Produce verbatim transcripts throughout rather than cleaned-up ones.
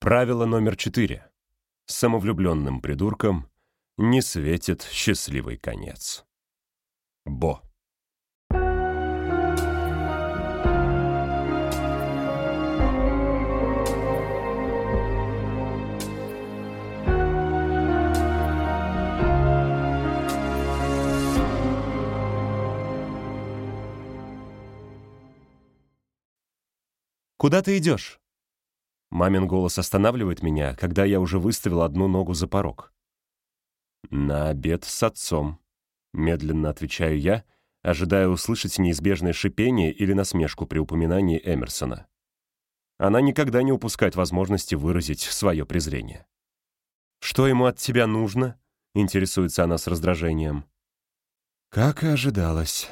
Правило номер четыре. Самовлюбленным придуркам не светит счастливый конец. Бо. «Куда ты идешь?» Мамин голос останавливает меня, когда я уже выставил одну ногу за порог. «На обед с отцом», — медленно отвечаю я, ожидая услышать неизбежное шипение или насмешку при упоминании Эмерсона. Она никогда не упускает возможности выразить свое презрение. «Что ему от тебя нужно?» — интересуется она с раздражением. «Как и ожидалось.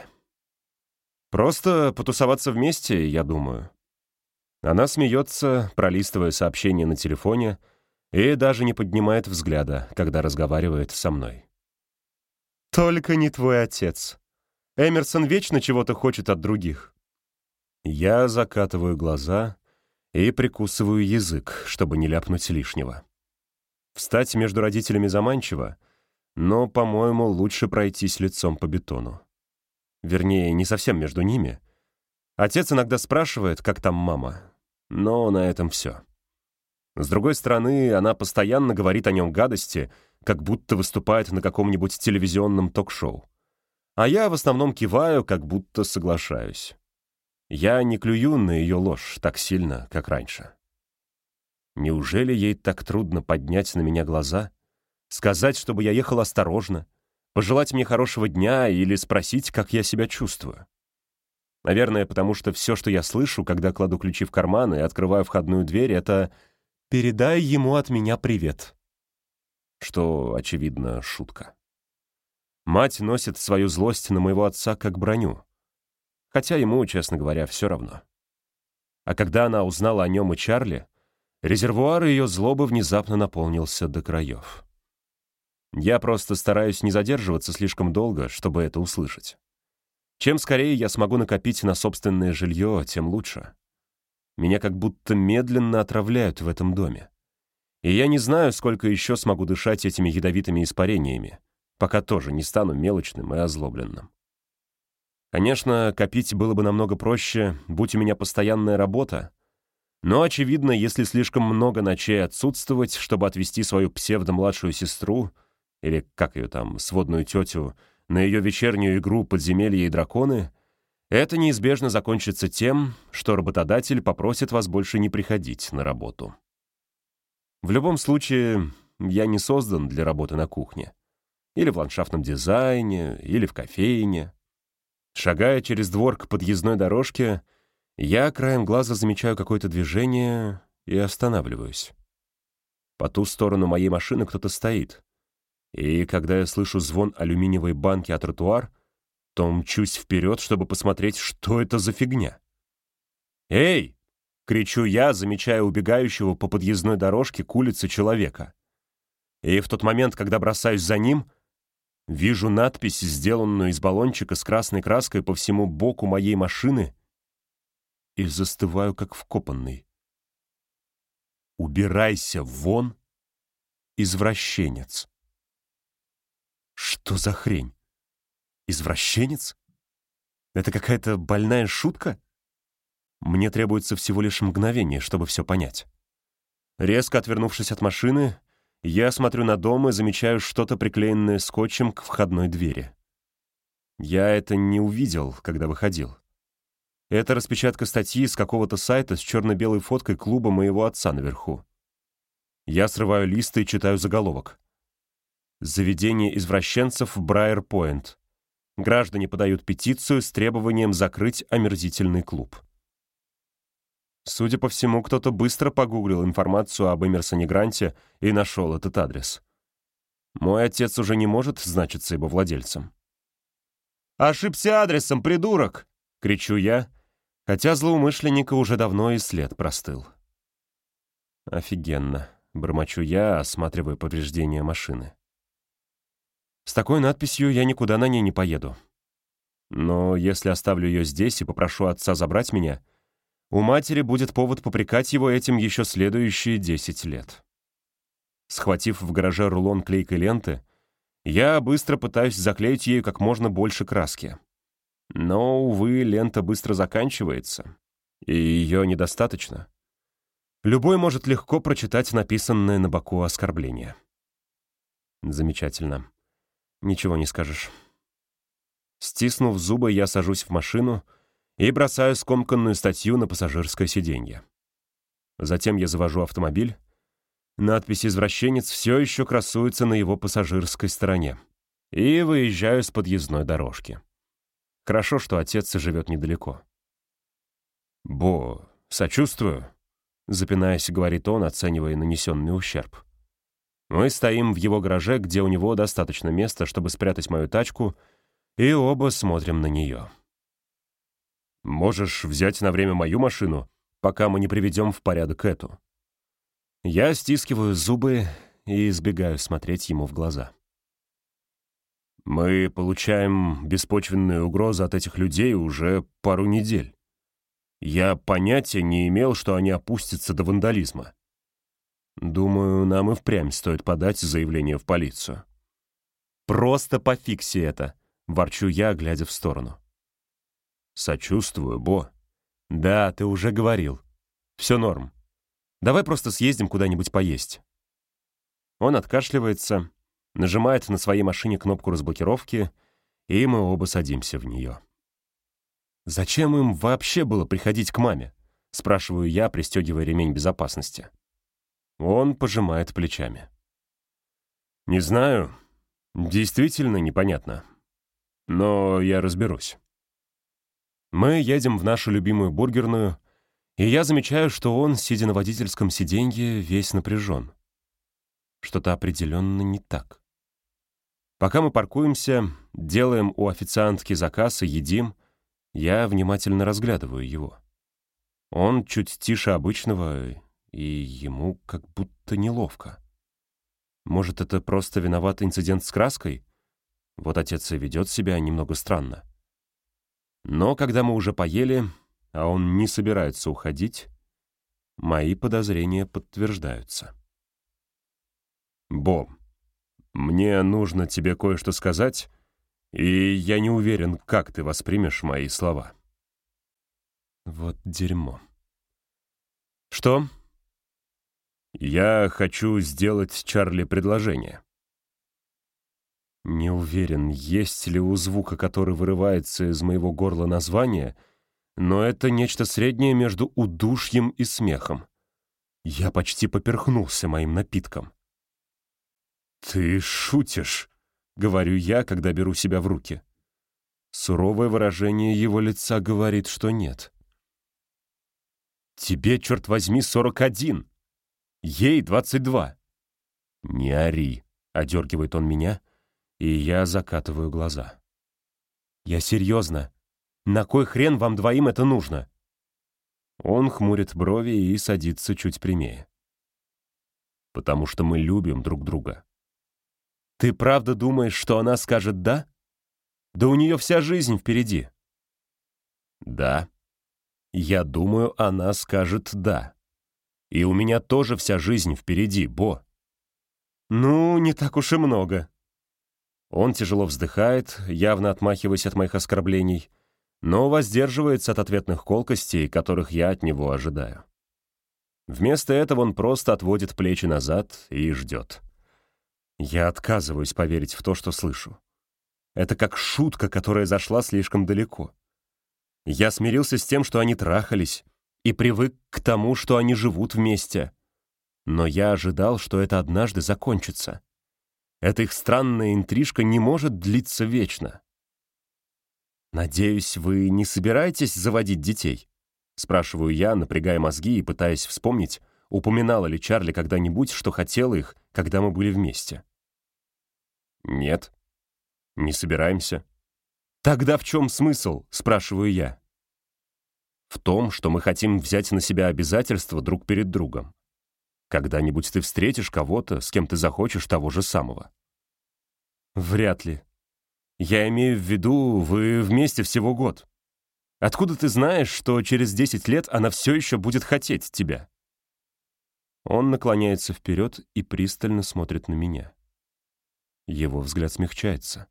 Просто потусоваться вместе, я думаю». Она смеется, пролистывая сообщения на телефоне, и даже не поднимает взгляда, когда разговаривает со мной. «Только не твой отец. Эмерсон вечно чего-то хочет от других». Я закатываю глаза и прикусываю язык, чтобы не ляпнуть лишнего. Встать между родителями заманчиво, но, по-моему, лучше пройтись лицом по бетону. Вернее, не совсем между ними. Отец иногда спрашивает, как там мама, но на этом все. С другой стороны, она постоянно говорит о нем гадости, как будто выступает на каком-нибудь телевизионном ток-шоу. А я в основном киваю, как будто соглашаюсь. Я не клюю на ее ложь так сильно, как раньше. Неужели ей так трудно поднять на меня глаза, сказать, чтобы я ехал осторожно, пожелать мне хорошего дня или спросить, как я себя чувствую? Наверное, потому что все, что я слышу, когда кладу ключи в карман и открываю входную дверь, это «передай ему от меня привет». Что, очевидно, шутка. Мать носит свою злость на моего отца как броню. Хотя ему, честно говоря, все равно. А когда она узнала о нем и Чарли, резервуар ее злобы внезапно наполнился до краев. Я просто стараюсь не задерживаться слишком долго, чтобы это услышать. Чем скорее я смогу накопить на собственное жилье, тем лучше. Меня как будто медленно отравляют в этом доме. И я не знаю, сколько еще смогу дышать этими ядовитыми испарениями, пока тоже не стану мелочным и озлобленным. Конечно, копить было бы намного проще, будь у меня постоянная работа, но, очевидно, если слишком много ночей отсутствовать, чтобы отвезти свою псевдомладшую сестру, или, как ее там, сводную тетю, на ее вечернюю игру «Подземелья и драконы», это неизбежно закончится тем, что работодатель попросит вас больше не приходить на работу. В любом случае, я не создан для работы на кухне, или в ландшафтном дизайне, или в кофейне. Шагая через двор к подъездной дорожке, я краем глаза замечаю какое-то движение и останавливаюсь. По ту сторону моей машины кто-то стоит. И когда я слышу звон алюминиевой банки о тротуар, то мчусь вперед, чтобы посмотреть, что это за фигня. «Эй!» — кричу я, замечая убегающего по подъездной дорожке к улице человека. И в тот момент, когда бросаюсь за ним, вижу надпись, сделанную из баллончика с красной краской по всему боку моей машины, и застываю, как вкопанный. «Убирайся вон, извращенец!» Что за хрень? Извращенец? Это какая-то больная шутка? Мне требуется всего лишь мгновение, чтобы все понять. Резко отвернувшись от машины, я смотрю на дом и замечаю что-то, приклеенное скотчем к входной двери. Я это не увидел, когда выходил. Это распечатка статьи с какого-то сайта с черно-белой фоткой клуба моего отца наверху. Я срываю лист и читаю заголовок. «Заведение извращенцев в Брайер-Пойнт. Граждане подают петицию с требованием закрыть омерзительный клуб». Судя по всему, кто-то быстро погуглил информацию об Эмерсоне Гранте и нашел этот адрес. Мой отец уже не может значиться его владельцем. «Ошибся адресом, придурок!» — кричу я, хотя злоумышленника уже давно и след простыл. «Офигенно!» — бормочу я, осматривая повреждения машины. С такой надписью я никуда на ней не поеду. Но если оставлю ее здесь и попрошу отца забрать меня, у матери будет повод попрекать его этим еще следующие десять лет. Схватив в гараже рулон клейкой ленты, я быстро пытаюсь заклеить ею как можно больше краски. Но, увы, лента быстро заканчивается, и ее недостаточно. Любой может легко прочитать написанное на боку оскорбление. Замечательно. Ничего не скажешь. Стиснув зубы, я сажусь в машину и бросаю скомканную статью на пассажирское сиденье. Затем я завожу автомобиль. Надпись «Извращенец» все еще красуется на его пассажирской стороне. И выезжаю с подъездной дорожки. Хорошо, что отец живет недалеко. «Бо, сочувствую», — запинаясь, говорит он, оценивая нанесенный ущерб. Мы стоим в его гараже, где у него достаточно места, чтобы спрятать мою тачку, и оба смотрим на нее. «Можешь взять на время мою машину, пока мы не приведем в порядок эту». Я стискиваю зубы и избегаю смотреть ему в глаза. Мы получаем беспочвенные угрозы от этих людей уже пару недель. Я понятия не имел, что они опустятся до вандализма. Думаю, нам и впрямь стоит подать заявление в полицию. «Просто пофикси это», — ворчу я, глядя в сторону. «Сочувствую, Бо». «Да, ты уже говорил. Все норм. Давай просто съездим куда-нибудь поесть». Он откашливается, нажимает на своей машине кнопку разблокировки, и мы оба садимся в нее. «Зачем им вообще было приходить к маме?» — спрашиваю я, пристегивая ремень безопасности. Он пожимает плечами. «Не знаю. Действительно непонятно. Но я разберусь». Мы едем в нашу любимую бургерную, и я замечаю, что он, сидя на водительском сиденье, весь напряжен. Что-то определенно не так. Пока мы паркуемся, делаем у официантки заказ и едим, я внимательно разглядываю его. Он чуть тише обычного, и ему как будто неловко. Может, это просто виноват инцидент с краской? Вот отец и ведет себя немного странно. Но когда мы уже поели, а он не собирается уходить, мои подозрения подтверждаются. «Бо, мне нужно тебе кое-что сказать, и я не уверен, как ты воспримешь мои слова». Вот дерьмо. «Что?» «Я хочу сделать Чарли предложение». Не уверен, есть ли у звука, который вырывается из моего горла, название, но это нечто среднее между удушьем и смехом. Я почти поперхнулся моим напитком. «Ты шутишь», — говорю я, когда беру себя в руки. Суровое выражение его лица говорит, что нет. «Тебе, черт возьми, сорок один. Ей двадцать два». «Не ори», — одергивает он меня, и я закатываю глаза. «Я серьезно. На кой хрен вам двоим это нужно?» Он хмурит брови и садится чуть прямее. «Потому что мы любим друг друга». «Ты правда думаешь, что она скажет «да»? Да у нее вся жизнь впереди». «Да. Я думаю, она скажет «да». И у меня тоже вся жизнь впереди, Бо». «Ну, не так уж и много». Он тяжело вздыхает, явно отмахиваясь от моих оскорблений, но воздерживается от ответных колкостей, которых я от него ожидаю. Вместо этого он просто отводит плечи назад и ждет. Я отказываюсь поверить в то, что слышу. Это как шутка, которая зашла слишком далеко. Я смирился с тем, что они трахались, и привык к тому, что они живут вместе. Но я ожидал, что это однажды закончится. Эта их странная интрижка не может длиться вечно. «Надеюсь, вы не собираетесь заводить детей?» — спрашиваю я, напрягая мозги и пытаясь вспомнить, упоминала ли Чарли когда-нибудь, что хотела их, когда мы были вместе. «Нет, не собираемся». «Тогда в чем смысл?» — спрашиваю я. «В том, что мы хотим взять на себя обязательства друг перед другом. Когда-нибудь ты встретишь кого-то, с кем ты захочешь того же самого». «Вряд ли. Я имею в виду, вы вместе всего год». Откуда ты знаешь, что через десять лет она все еще будет хотеть тебя?» Он наклоняется вперед и пристально смотрит на меня. Его взгляд смягчается.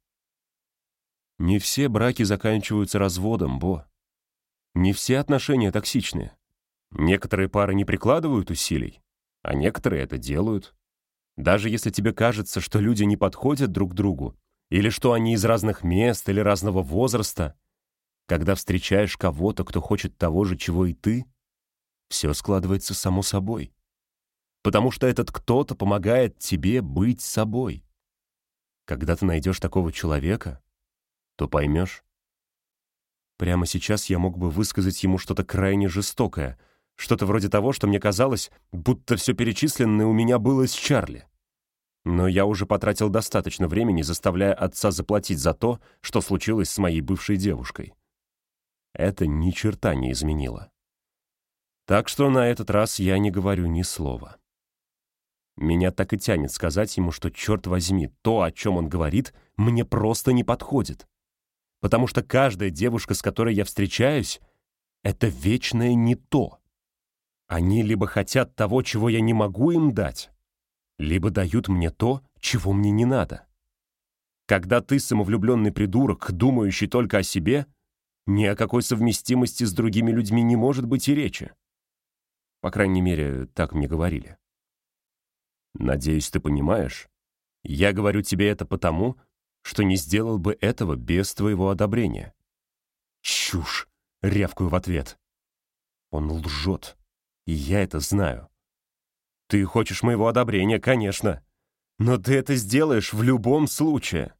«Не все браки заканчиваются разводом, Бо. Не все отношения токсичные. Некоторые пары не прикладывают усилий, а некоторые это делают. Даже если тебе кажется, что люди не подходят друг другу, или что они из разных мест или разного возраста, когда встречаешь кого-то, кто хочет того же, чего и ты, все складывается само собой. Потому что этот кто-то помогает тебе быть собой. Когда ты найдешь такого человека, то поймешь. Прямо сейчас я мог бы высказать ему что-то крайне жестокое, что-то вроде того, что мне казалось, будто все перечисленное у меня было с Чарли. Но я уже потратил достаточно времени, заставляя отца заплатить за то, что случилось с моей бывшей девушкой. Это ни черта не изменило. Так что на этот раз я не говорю ни слова. Меня так и тянет сказать ему, что, черт возьми, то, о чем он говорит, мне просто не подходит. Потому что каждая девушка, с которой я встречаюсь, это вечное не то. Они либо хотят того, чего я не могу им дать, либо дают мне то, чего мне не надо. Когда ты самовлюбленный придурок, думающий только о себе, ни о какой совместимости с другими людьми не может быть и речи. По крайней мере, так мне говорили. Надеюсь, ты понимаешь. Я говорю тебе это потому, что не сделал бы этого без твоего одобрения. Чушь! Рявкаю в ответ. Он лжет, и я это знаю. Ты хочешь моего одобрения, конечно, но ты это сделаешь в любом случае.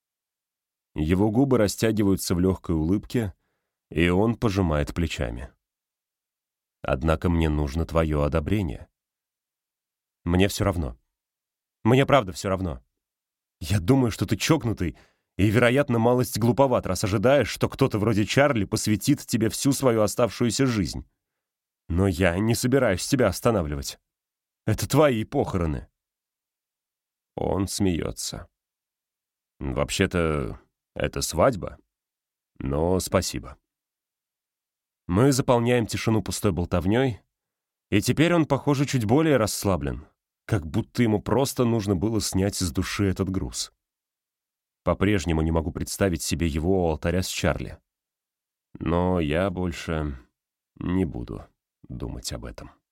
Его губы растягиваются в легкой улыбке, и он пожимает плечами. Однако мне нужно твое одобрение. Мне все равно. Мне правда все равно. Я думаю, что ты чокнутый и, вероятно, малость глуповат, раз ожидаешь, что кто-то вроде Чарли посвятит тебе всю свою оставшуюся жизнь. Но я не собираюсь тебя останавливать. Это твои похороны. Он смеется. Вообще-то, это свадьба. Но спасибо. Мы заполняем тишину пустой болтовней, и теперь он, похоже, чуть более расслаблен, как будто ему просто нужно было снять с души этот груз. По-прежнему не могу представить себе его у алтаря с Чарли. Но я больше не буду думать об этом.